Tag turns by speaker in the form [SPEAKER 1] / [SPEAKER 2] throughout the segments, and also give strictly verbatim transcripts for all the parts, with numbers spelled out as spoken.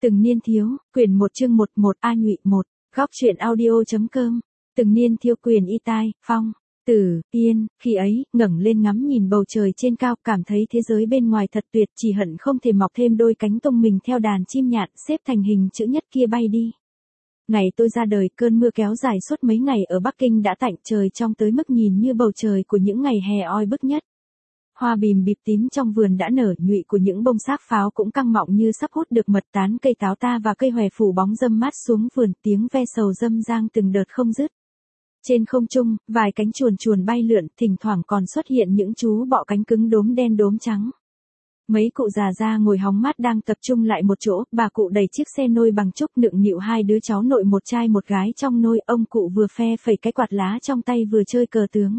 [SPEAKER 1] Từng niên thiếu, quyển một chương một một A Nhụy một, góc truyện audio.com, từng niên thiếu quyền y tai, phong, tử, yên, khi ấy, ngẩng lên ngắm nhìn bầu trời trên cao, cảm thấy thế giới bên ngoài thật tuyệt, chỉ hận không thể mọc thêm đôi cánh tung mình theo đàn chim nhạn, xếp thành hình chữ nhất kia bay đi. Ngày tôi ra đời, cơn mưa kéo dài suốt mấy ngày ở Bắc Kinh đã tạnh, trời trong tới mức nhìn như bầu trời của những ngày hè oi bức nhất. Hoa bìm bịp tím trong vườn đã nở, nhụy của những bông xác pháo cũng căng mọng như sắp hút được mật, tán cây táo ta và cây hòe phủ bóng râm mát xuống vườn, tiếng ve sầu râm rang từng đợt không dứt. Trên không trung, vài cánh chuồn chuồn bay lượn, thỉnh thoảng còn xuất hiện những chú bọ cánh cứng đốm đen đốm trắng. Mấy cụ già già ngồi hóng mát đang tập trung lại một chỗ, bà cụ đẩy chiếc xe nôi bằng trúc nựng nịu hai đứa cháu nội một trai một gái trong nôi, ông cụ vừa phe phẩy cái quạt lá trong tay vừa chơi cờ tướng.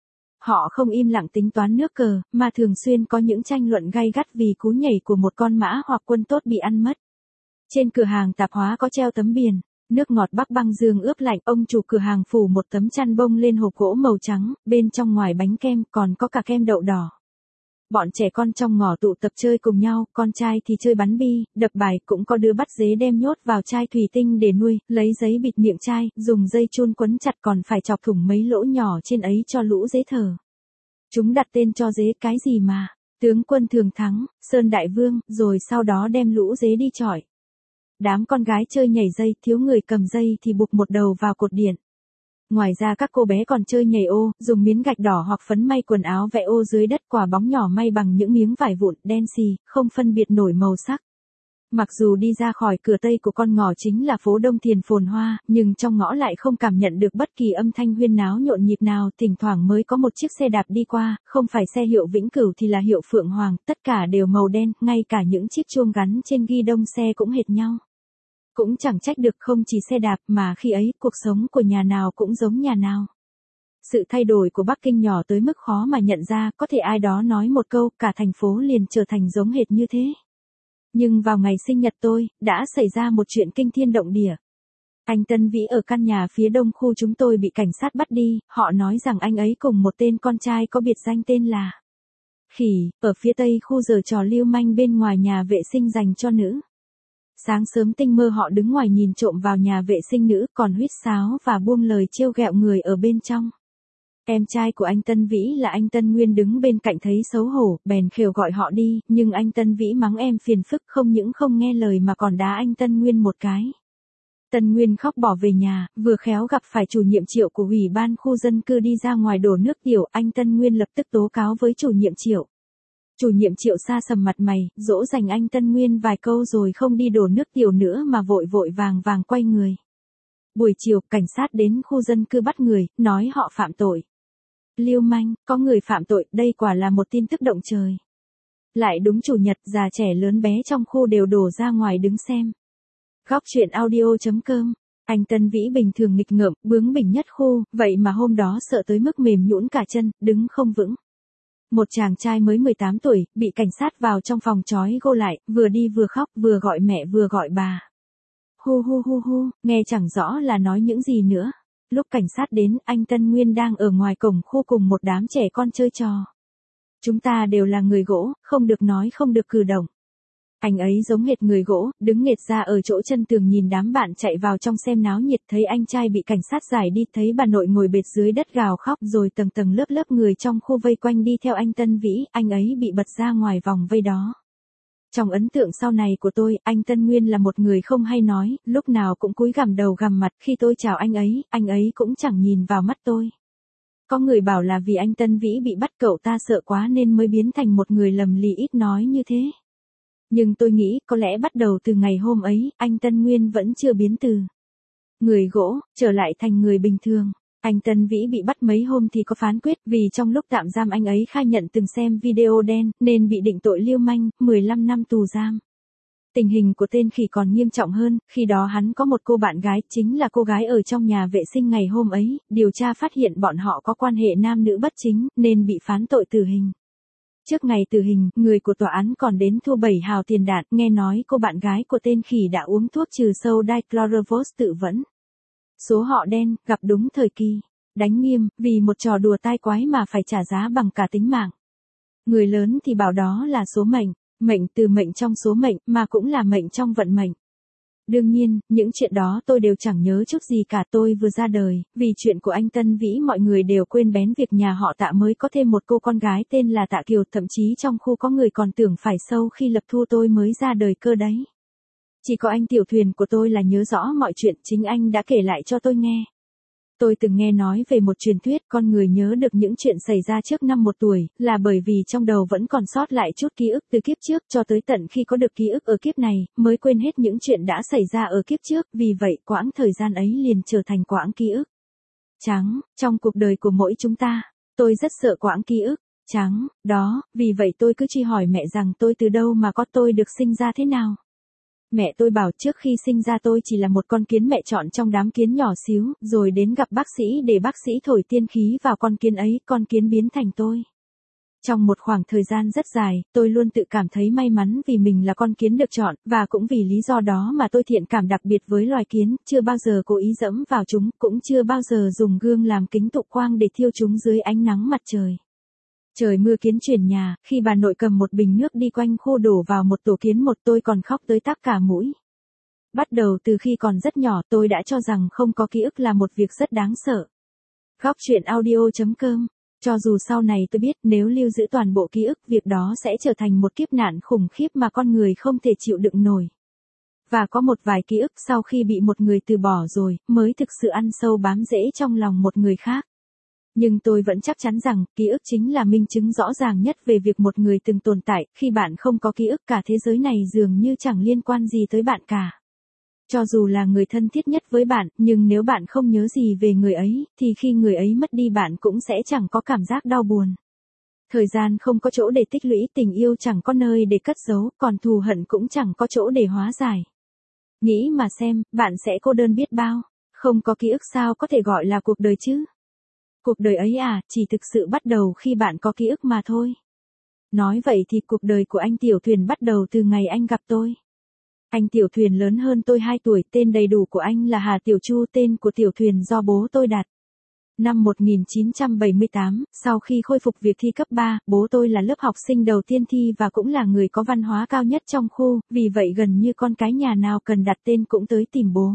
[SPEAKER 1] Họ không im lặng tính toán nước cờ, mà thường xuyên có những tranh luận gay gắt vì cú nhảy của một con mã hoặc quân tốt bị ăn mất. Trên cửa hàng tạp hóa có treo tấm biển, nước ngọt Bắc băng dương ướp lạnh, ông chủ cửa hàng phủ một tấm chăn bông lên hộp gỗ màu trắng, bên trong ngoài bánh kem, còn có cả kem đậu đỏ. Bọn trẻ con trong ngõ tụ tập chơi cùng nhau, con trai thì chơi bắn bi, đập bài, cũng có đứa bắt dế đem nhốt vào chai thủy tinh để nuôi, lấy giấy bịt miệng chai, dùng dây chun quấn chặt, còn phải chọc thủng mấy lỗ nhỏ trên ấy cho lũ dế thở. Chúng đặt tên cho dế cái gì mà, tướng quân thường thắng, Sơn Đại Vương, rồi sau đó đem lũ dế đi chọi. Đám con gái chơi nhảy dây, thiếu người cầm dây thì buộc một đầu vào cột điện. Ngoài ra các cô bé còn chơi nhảy ô, dùng miếng gạch đỏ hoặc phấn may quần áo vẽ ô dưới đất, quả bóng nhỏ may bằng những miếng vải vụn, đen xì, không phân biệt nổi màu sắc. Mặc dù đi ra khỏi cửa tây của con ngõ chính là phố Đông Tiền phồn hoa, nhưng trong ngõ lại không cảm nhận được bất kỳ âm thanh huyên náo nhộn nhịp nào, thỉnh thoảng mới có một chiếc xe đạp đi qua, không phải xe hiệu Vĩnh Cửu thì là hiệu Phượng Hoàng, tất cả đều màu đen, ngay cả những chiếc chuông gắn trên ghi đông xe cũng hệt nhau. Cũng chẳng trách được, không chỉ xe đạp mà khi ấy, cuộc sống của nhà nào cũng giống nhà nào. Sự thay đổi của Bắc Kinh nhỏ tới mức khó mà nhận ra, có thể ai đó nói một câu, cả thành phố liền trở thành giống hệt như thế. Nhưng vào ngày sinh nhật tôi, đã xảy ra một chuyện kinh thiên động địa. Anh Tân Vĩ ở căn nhà phía đông khu chúng tôi bị cảnh sát bắt đi, họ nói rằng anh ấy cùng một tên con trai có biệt danh tên là Khỉ, ở phía tây khu giở trò lưu manh bên ngoài nhà vệ sinh dành cho nữ. Sáng sớm tinh mơ họ đứng ngoài nhìn trộm vào nhà vệ sinh nữ, còn huýt sáo và buông lời trêu ghẹo người ở bên trong. Em trai của anh Tân Vĩ là anh Tân Nguyên đứng bên cạnh thấy xấu hổ, bèn khều gọi họ đi, nhưng anh Tân Vĩ mắng em phiền phức, không những không nghe lời mà còn đá anh Tân Nguyên một cái. Tân Nguyên khóc bỏ về nhà, vừa khéo gặp phải chủ nhiệm Triệu của ủy ban khu dân cư đi ra ngoài đổ nước tiểu, anh Tân Nguyên lập tức tố cáo với chủ nhiệm Triệu. Chủ nhiệm Triệu sa sầm mặt mày, dỗ dành anh Tân Nguyên vài câu rồi không đi đổ nước tiểu nữa mà vội vội vàng vàng quay người. Buổi chiều, cảnh sát đến khu dân cư bắt người, nói họ phạm tội. Lưu manh, có người phạm tội, đây quả là một tin tức động trời. Lại đúng chủ nhật, già trẻ lớn bé trong khu đều đổ ra ngoài đứng xem. Góc truyện audio.com, anh Tân Vĩ bình thường nghịch ngợm, bướng bỉnh nhất khu, vậy mà hôm đó sợ tới mức mềm nhũn cả chân, đứng không vững. Một chàng trai mới mười tám tuổi, bị cảnh sát vào trong phòng trói gô lại, vừa đi vừa khóc, vừa gọi mẹ vừa gọi bà. Hu hu hu hu, nghe chẳng rõ là nói những gì nữa. Lúc cảnh sát đến, anh Tân Nguyên đang ở ngoài cổng khu cùng một đám trẻ con chơi trò. Chúng ta đều là người gỗ, không được nói không được cử động. Anh ấy giống hệt người gỗ, đứng nghệt ra ở chỗ chân tường nhìn đám bạn chạy vào trong xem náo nhiệt, thấy anh trai bị cảnh sát giải đi, thấy bà nội ngồi bệt dưới đất gào khóc, rồi tầng tầng lớp lớp người trong khu vây quanh đi theo anh Tân Vĩ, anh ấy bị bật ra ngoài vòng vây đó. Trong ấn tượng sau này của tôi, anh Tân Nguyên là một người không hay nói, lúc nào cũng cúi gằm đầu gằm mặt, khi tôi chào anh ấy, anh ấy cũng chẳng nhìn vào mắt tôi. Có người bảo là vì anh Tân Vĩ bị bắt cậu ta sợ quá nên mới biến thành một người lầm lì ít nói như thế. Nhưng tôi nghĩ, có lẽ bắt đầu từ ngày hôm ấy, anh Tân Nguyên vẫn chưa biến từ người gỗ, trở lại thành người bình thường. Anh Tân Vĩ bị bắt mấy hôm thì có phán quyết, vì trong lúc tạm giam anh ấy khai nhận từng xem video đen, nên bị định tội lưu manh, mười lăm năm tù giam. Tình hình của tên Khỉ còn nghiêm trọng hơn, khi đó hắn có một cô bạn gái, chính là cô gái ở trong nhà vệ sinh ngày hôm ấy, điều tra phát hiện bọn họ có quan hệ nam nữ bất chính, nên bị phán tội tử hình. Trước ngày tử hình, người của tòa án còn đến thu bảy hào tiền đạn, nghe nói cô bạn gái của tên Khỉ đã uống thuốc trừ sâu dichlorvos tự vẫn. Số họ đen, gặp đúng thời kỳ. Đánh nghiêm, vì một trò đùa tai quái mà phải trả giá bằng cả tính mạng. Người lớn thì bảo đó là số mệnh, mệnh từ mệnh trong số mệnh, mà cũng là mệnh trong vận mệnh. Đương nhiên, những chuyện đó tôi đều chẳng nhớ chút gì cả, tôi vừa ra đời, vì chuyện của anh Tân Vĩ mọi người đều quên bén việc nhà họ Tạ mới có thêm một cô con gái tên là Tạ Kiều, thậm chí trong khu có người còn tưởng phải sau khi Lập Thu tôi mới ra đời cơ đấy. Chỉ có anh Tiểu Thuyền của tôi là nhớ rõ mọi chuyện, chính anh đã kể lại cho tôi nghe. Tôi từng nghe nói về một truyền thuyết con người nhớ được những chuyện xảy ra trước năm một tuổi, là bởi vì trong đầu vẫn còn sót lại chút ký ức từ kiếp trước cho tới tận khi có được ký ức ở kiếp này, mới quên hết những chuyện đã xảy ra ở kiếp trước, vì vậy quãng thời gian ấy liền trở thành quãng ký ức trắng, trong cuộc đời của mỗi chúng ta. Tôi rất sợ quãng ký ức trắng, đó, vì vậy tôi cứ truy hỏi mẹ rằng tôi từ đâu mà có, tôi được sinh ra thế nào. Mẹ tôi bảo trước khi sinh ra tôi chỉ là một con kiến mẹ chọn trong đám kiến nhỏ xíu, rồi đến gặp bác sĩ để bác sĩ thổi tiên khí vào con kiến ấy, con kiến biến thành tôi. Trong một khoảng thời gian rất dài, tôi luôn tự cảm thấy may mắn vì mình là con kiến được chọn, và cũng vì lý do đó mà tôi thiện cảm đặc biệt với loài kiến, chưa bao giờ cố ý dẫm vào chúng, cũng chưa bao giờ dùng gương làm kính tụ quang để thiêu chúng dưới ánh nắng mặt trời. Trời mưa kiến chuyển nhà, khi bà nội cầm một bình nước đi quanh khu đổ vào một tổ kiến một, tôi còn khóc tới tắc cả mũi. Bắt đầu từ khi còn rất nhỏ tôi đã cho rằng không có ký ức là một việc rất đáng sợ. Góc truyện audio chấm com. Cho dù sau này tôi biết nếu lưu giữ toàn bộ ký ức, việc đó sẽ trở thành một kiếp nạn khủng khiếp mà con người không thể chịu đựng nổi. Và có một vài ký ức sau khi bị một người từ bỏ rồi, mới thực sự ăn sâu bám rễ trong lòng một người khác. Nhưng tôi vẫn chắc chắn rằng, ký ức chính là minh chứng rõ ràng nhất về việc một người từng tồn tại, khi bạn không có ký ức cả thế giới này dường như chẳng liên quan gì tới bạn cả. Cho dù là người thân thiết nhất với bạn, nhưng nếu bạn không nhớ gì về người ấy, thì khi người ấy mất đi bạn cũng sẽ chẳng có cảm giác đau buồn. Thời gian không có chỗ để tích lũy, tình yêu chẳng có nơi để cất giấu, còn thù hận cũng chẳng có chỗ để hóa giải. Nghĩ mà xem, bạn sẽ cô đơn biết bao. Không có ký ức sao có thể gọi là cuộc đời chứ? Cuộc đời ấy à, chỉ thực sự bắt đầu khi bạn có ký ức mà thôi. Nói vậy thì cuộc đời của anh Tiểu Thuyền bắt đầu từ ngày anh gặp tôi. Anh Tiểu Thuyền lớn hơn tôi hai tuổi, tên đầy đủ của anh là Hà Tiểu Chu, tên của Tiểu Thuyền do bố tôi đặt. Năm một nghìn chín trăm bảy mươi tám, sau khi khôi phục việc thi cấp ba, bố tôi là lớp học sinh đầu tiên thi và cũng là người có văn hóa cao nhất trong khu, vì vậy gần như con cái nhà nào cần đặt tên cũng tới tìm bố.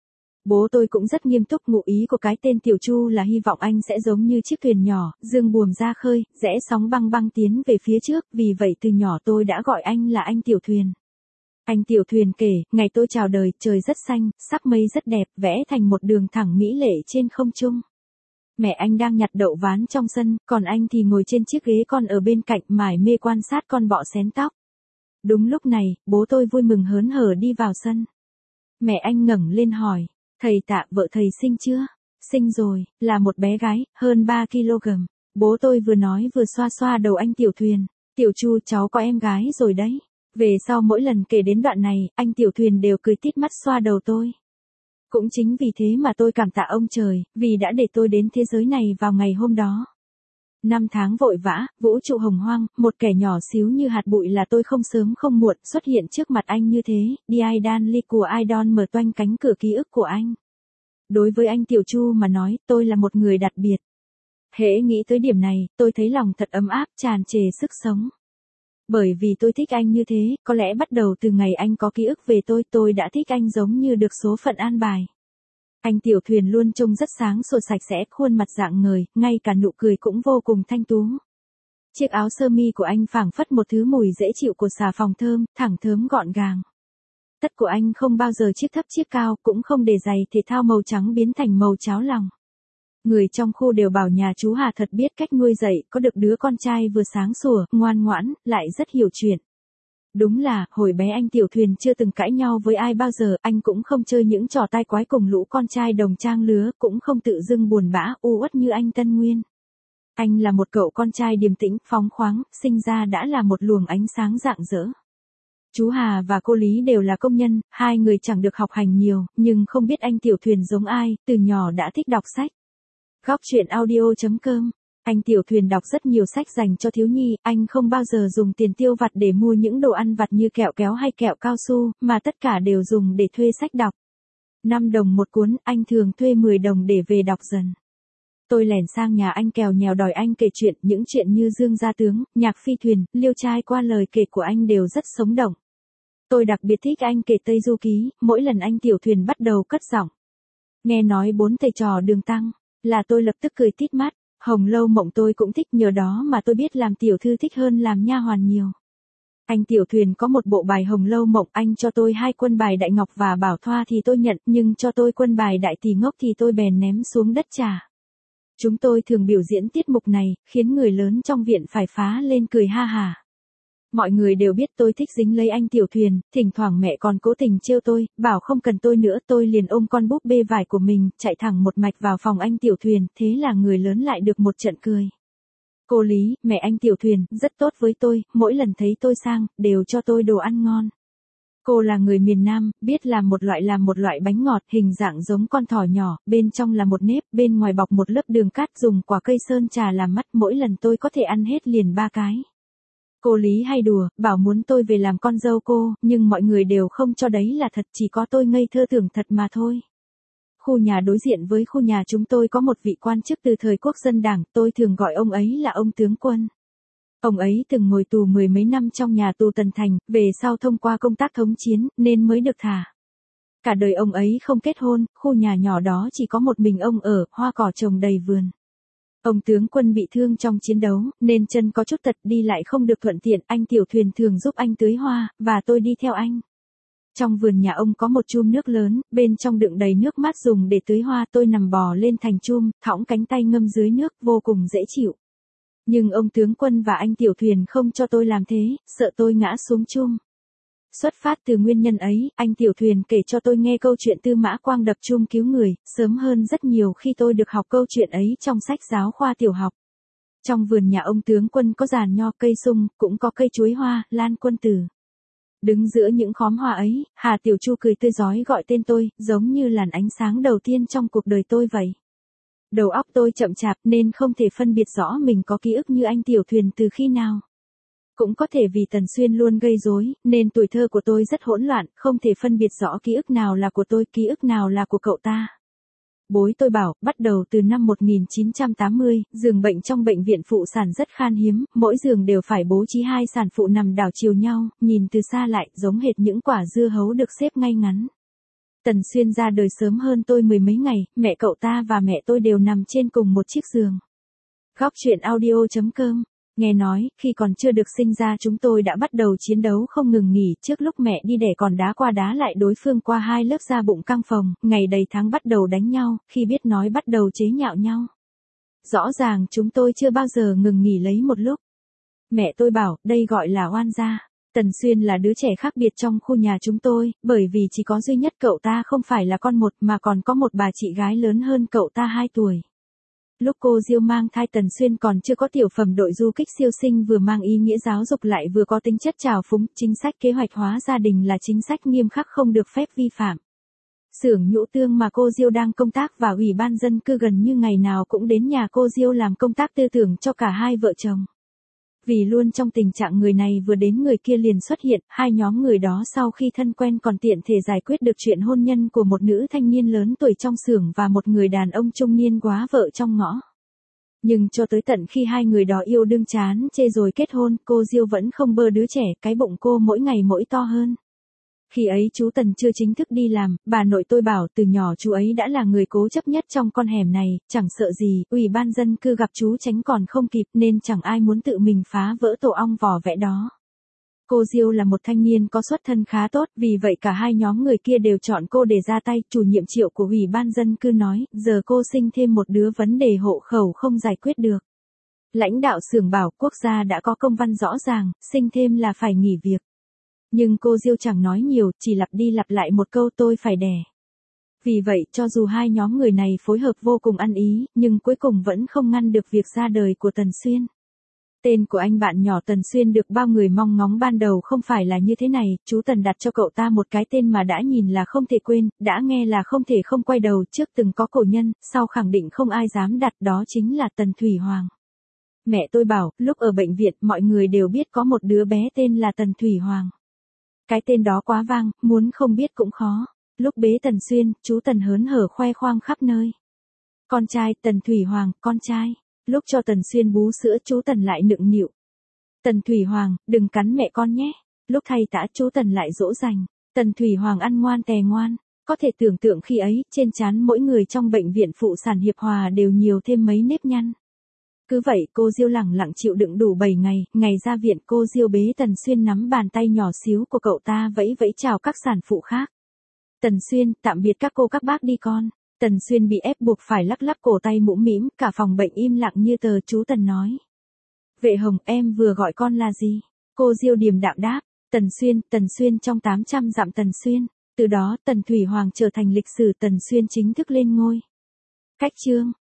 [SPEAKER 1] Bố tôi cũng rất nghiêm túc, ngụ ý của cái tên Tiểu Chu là hy vọng anh sẽ giống như chiếc thuyền nhỏ, dương buồm ra khơi, rẽ sóng băng băng tiến về phía trước, vì vậy từ nhỏ tôi đã gọi anh là anh Tiểu Thuyền. Anh Tiểu Thuyền kể, ngày tôi chào đời, trời rất xanh, sắc mây rất đẹp, vẽ thành một đường thẳng mỹ lệ trên không trung. Mẹ anh đang nhặt đậu ván trong sân, còn anh thì ngồi trên chiếc ghế con ở bên cạnh mải mê quan sát con bọ xén tóc. Đúng lúc này, bố tôi vui mừng hớn hở đi vào sân. Mẹ anh ngẩng lên hỏi, thầy Tạ, vợ thầy sinh chưa? Sinh rồi, là một bé gái, hơn ba ki lô gam. Bố tôi vừa nói vừa xoa xoa đầu anh Tiểu Thuyền. Tiểu Chu, cháu có em gái rồi đấy. Về sau mỗi lần kể đến đoạn này, anh Tiểu Thuyền đều cười tít mắt xoa đầu tôi. Cũng chính vì thế mà tôi cảm tạ ông trời, vì đã để tôi đến thế giới này vào ngày hôm đó. Năm tháng vội vã, vũ trụ hồng hoang, một kẻ nhỏ xíu như hạt bụi là tôi không sớm không muộn xuất hiện trước mặt anh như thế, đi ai đan ly của ai đon mở toanh cánh cửa ký ức của anh. Đối với anh Tiểu Chu mà nói, tôi là một người đặc biệt. Hễ nghĩ tới điểm này, tôi thấy lòng thật ấm áp, tràn trề sức sống. Bởi vì tôi thích anh như thế, có lẽ bắt đầu từ ngày anh có ký ức về tôi, tôi đã thích anh giống như được số phận an bài. Anh Tiểu Thuyền luôn trông rất sáng sủa sạch sẽ, khuôn mặt rạng ngời, ngay cả nụ cười cũng vô cùng thanh tú. Chiếc áo sơ mi của anh phảng phất một thứ mùi dễ chịu của xà phòng thơm, thẳng thớm gọn gàng. Tất của anh không bao giờ chiếc thấp chiếc cao, cũng không để giày thể thao màu trắng biến thành màu cháo lòng. Người trong khu đều bảo nhà chú Hà thật biết cách nuôi dạy, có được đứa con trai vừa sáng sủa, ngoan ngoãn, lại rất hiểu chuyện. Đúng là, hồi bé anh Tiểu Thuyền chưa từng cãi nhau với ai bao giờ, anh cũng không chơi những trò tai quái cùng lũ con trai đồng trang lứa, cũng không tự dưng buồn bã, u uất như anh Tân Nguyên. Anh là một cậu con trai điềm tĩnh, phóng khoáng, sinh ra đã là một luồng ánh sáng rạng rỡ. Chú Hà và cô Lý đều là công nhân, hai người chẳng được học hành nhiều, nhưng không biết anh Tiểu Thuyền giống ai, từ nhỏ đã thích đọc sách. Góc truyện audio chấm com. Anh Tiểu Thuyền đọc rất nhiều sách dành cho thiếu nhi, anh không bao giờ dùng tiền tiêu vặt để mua những đồ ăn vặt như kẹo kéo hay kẹo cao su, mà tất cả đều dùng để thuê sách đọc. năm đồng một cuốn, anh thường thuê mười đồng để về đọc dần. Tôi lẻn sang nhà anh kèo nhèo đòi anh kể chuyện, những chuyện như Dương Gia Tướng, Nhạc Phi Thuyền, Liêu Trai qua lời kể của anh đều rất sống động. Tôi đặc biệt thích anh kể Tây Du Ký, mỗi lần anh Tiểu Thuyền bắt đầu cất giọng. Nghe nói bốn thầy trò Đường Tăng, là tôi lập tức cười tít mắt. Hồng Lâu Mộng tôi cũng thích, nhờ đó mà tôi biết làm tiểu thư thích hơn làm nha hoàn nhiều. Anh Tiểu Thuyền có một bộ bài Hồng Lâu Mộng, anh cho tôi hai quân bài Đại Ngọc và Bảo Thoa thì tôi nhận, nhưng cho tôi quân bài Đại Tỷ Ngốc thì tôi bèn ném xuống đất trả. Chúng tôi thường biểu diễn tiết mục này, khiến người lớn trong viện phải phá lên cười ha hả. Mọi người đều biết tôi thích dính lấy anh Tiểu Thuyền, thỉnh thoảng mẹ còn cố tình trêu tôi, bảo không cần tôi nữa, tôi liền ôm con búp bê vải của mình, chạy thẳng một mạch vào phòng anh Tiểu Thuyền, thế là người lớn lại được một trận cười. Cô Lý, mẹ anh Tiểu Thuyền, rất tốt với tôi, mỗi lần thấy tôi sang, đều cho tôi đồ ăn ngon. Cô là người miền Nam, biết làm một loại làm một loại bánh ngọt, hình dạng giống con thỏ nhỏ, bên trong là một nếp, bên ngoài bọc một lớp đường cát, dùng quả cây sơn trà làm mắt, mỗi lần tôi có thể ăn hết liền ba cái. Cô Lý hay đùa, bảo muốn tôi về làm con dâu cô, nhưng mọi người đều không cho đấy là thật, chỉ có tôi ngây thơ tưởng thật mà thôi. Khu nhà đối diện với khu nhà chúng tôi có một vị quan chức từ thời Quốc dân Đảng, tôi thường gọi ông ấy là ông tướng quân. Ông ấy từng ngồi tù mười mấy năm trong nhà tù Tần Thành, về sau thông qua công tác thống chiến, nên mới được thả. Cả đời ông ấy không kết hôn, khu nhà nhỏ đó chỉ có một mình ông ở, hoa cỏ trồng đầy vườn. Ông tướng quân bị thương trong chiến đấu, nên chân có chút tật, đi lại không được thuận tiện, anh Tiểu Thuyền thường giúp anh tưới hoa, và tôi đi theo anh. Trong vườn nhà ông có một chum nước lớn, bên trong đựng đầy nước mát dùng để tưới hoa, tôi nằm bò lên thành chum, thõng cánh tay ngâm dưới nước, vô cùng dễ chịu. Nhưng ông tướng quân và anh Tiểu Thuyền không cho tôi làm thế, sợ tôi ngã xuống chum. Xuất phát từ nguyên nhân ấy, anh Tiểu Thuyền kể cho tôi nghe câu chuyện Tư Mã Quang đập chum cứu người, sớm hơn rất nhiều khi tôi được học câu chuyện ấy trong sách giáo khoa tiểu học. Trong vườn nhà ông tướng quân có giàn nho, cây sung, cũng có cây chuối hoa, lan quân tử. Đứng giữa những khóm hoa ấy, Hà Tiểu Chu cười tươi rói gọi tên tôi, giống như làn ánh sáng đầu tiên trong cuộc đời tôi vậy. Đầu óc tôi chậm chạp nên không thể phân biệt rõ mình có ký ức như anh Tiểu Thuyền từ khi nào. Cũng có thể vì Tần Xuyên luôn gây rối, nên tuổi thơ của tôi rất hỗn loạn, không thể phân biệt rõ ký ức nào là của tôi, ký ức nào là của cậu ta. Bối tôi bảo, bắt đầu từ năm một nghìn chín trăm tám mươi, giường bệnh trong bệnh viện phụ sản rất khan hiếm, mỗi giường đều phải bố trí hai sản phụ nằm đảo chiều nhau, nhìn từ xa lại giống hệt những quả dưa hấu được xếp ngay ngắn. Tần Xuyên ra đời sớm hơn tôi mười mấy ngày, mẹ cậu ta và mẹ tôi đều nằm trên cùng một chiếc giường. Góc truyện audio chấm com. Nghe nói, khi còn chưa được sinh ra chúng tôi đã bắt đầu chiến đấu không ngừng nghỉ, trước lúc mẹ đi đẻ còn đá qua đá lại đối phương qua hai lớp da bụng căng phồng, ngày đầy tháng bắt đầu đánh nhau, khi biết nói bắt đầu chế nhạo nhau. Rõ ràng chúng tôi chưa bao giờ ngừng nghỉ lấy một lúc. Mẹ tôi bảo, đây gọi là oan gia. Tần Xuyên là đứa trẻ khác biệt trong khu nhà chúng tôi, bởi vì chỉ có duy nhất cậu ta không phải là con một mà còn có một bà chị gái lớn hơn cậu ta hai tuổi. Lúc cô Diêu mang thai Tần Xuyên còn chưa có tiểu phẩm đội du kích siêu sinh, vừa mang ý nghĩa giáo dục lại vừa có tính chất trào phúng, chính sách kế hoạch hóa gia đình là chính sách nghiêm khắc không được phép vi phạm. Xưởng nhũ tương mà cô Diêu đang công tác và ủy ban dân cư gần như ngày nào cũng đến nhà cô Diêu làm công tác tư tưởng cho cả hai vợ chồng. Vì luôn trong tình trạng người này vừa đến người kia liền xuất hiện, hai nhóm người đó sau khi thân quen còn tiện thể giải quyết được chuyện hôn nhân của một nữ thanh niên lớn tuổi trong xưởng và một người đàn ông trung niên quá vợ trong ngõ. Nhưng cho tới tận khi hai người đó yêu đương chán chê rồi kết hôn, cô Diêu vẫn không bơ đứa trẻ, cái bụng cô mỗi ngày mỗi to hơn. Khi ấy chú Tần chưa chính thức đi làm, bà nội tôi bảo từ nhỏ chú ấy đã là người cố chấp nhất trong con hẻm này, chẳng sợ gì, ủy ban dân cư gặp chú tránh còn không kịp nên chẳng ai muốn tự mình phá vỡ tổ ong vỏ vẽ đó. Cô Diêu là một thanh niên có xuất thân khá tốt, vì vậy cả hai nhóm người kia đều chọn cô để ra tay. Chủ nhiệm Triệu của ủy ban dân cư nói, giờ cô sinh thêm một đứa vấn đề hộ khẩu không giải quyết được. Lãnh đạo xưởng bảo quốc gia đã có công văn rõ ràng, sinh thêm là phải nghỉ việc. Nhưng cô Diêu chẳng nói nhiều, chỉ lặp đi lặp lại một câu tôi phải đẻ. Vì vậy, cho dù hai nhóm người này phối hợp vô cùng ăn ý, nhưng cuối cùng vẫn không ngăn được việc ra đời của Tần Xuyên. Tên của anh bạn nhỏ Tần Xuyên được bao người mong ngóng ban đầu không phải là như thế này, chú Tần đặt cho cậu ta một cái tên mà đã nhìn là không thể quên, đã nghe là không thể không quay đầu, trước từng có cổ nhân, sau khẳng định không ai dám đặt, đó chính là Tần Thủy Hoàng. Mẹ tôi bảo, lúc ở bệnh viện mọi người đều biết có một đứa bé tên là Tần Thủy Hoàng. Cái tên đó quá vang, muốn không biết cũng khó. Lúc bế Tần Xuyên, chú Tần hớn hở khoe khoang khắp nơi. Con trai, Tần Thủy Hoàng, con trai. Lúc cho Tần Xuyên bú sữa chú Tần lại nựng nịu. Tần Thủy Hoàng, đừng cắn mẹ con nhé. Lúc thay tã chú Tần lại dỗ dành, Tần Thủy Hoàng ăn ngoan tè ngoan, có thể tưởng tượng khi ấy, trên trán mỗi người trong bệnh viện phụ sản Hiệp Hòa đều nhiều thêm mấy nếp nhăn. Cứ vậy cô Diêu lẳng lặng chịu đựng đủ bảy ngày, ngày ra viện cô Diêu bế Tần Xuyên nắm bàn tay nhỏ xíu của cậu ta vẫy vẫy chào các sản phụ khác. Tần Xuyên, tạm biệt các cô các bác đi con. Tần Xuyên bị ép buộc phải lắc lắc cổ tay mũm mĩm, cả phòng bệnh im lặng như tờ. Chú Tần nói. Vệ Hồng, em vừa gọi con là gì? Cô Diêu điềm đạm đáp. Tần Xuyên, Tần Xuyên trong tám trăm dặm Tần Xuyên. Từ đó Tần Thủy Hoàng trở thành lịch sử Tần Xuyên chính thức lên ngôi. Khách chương.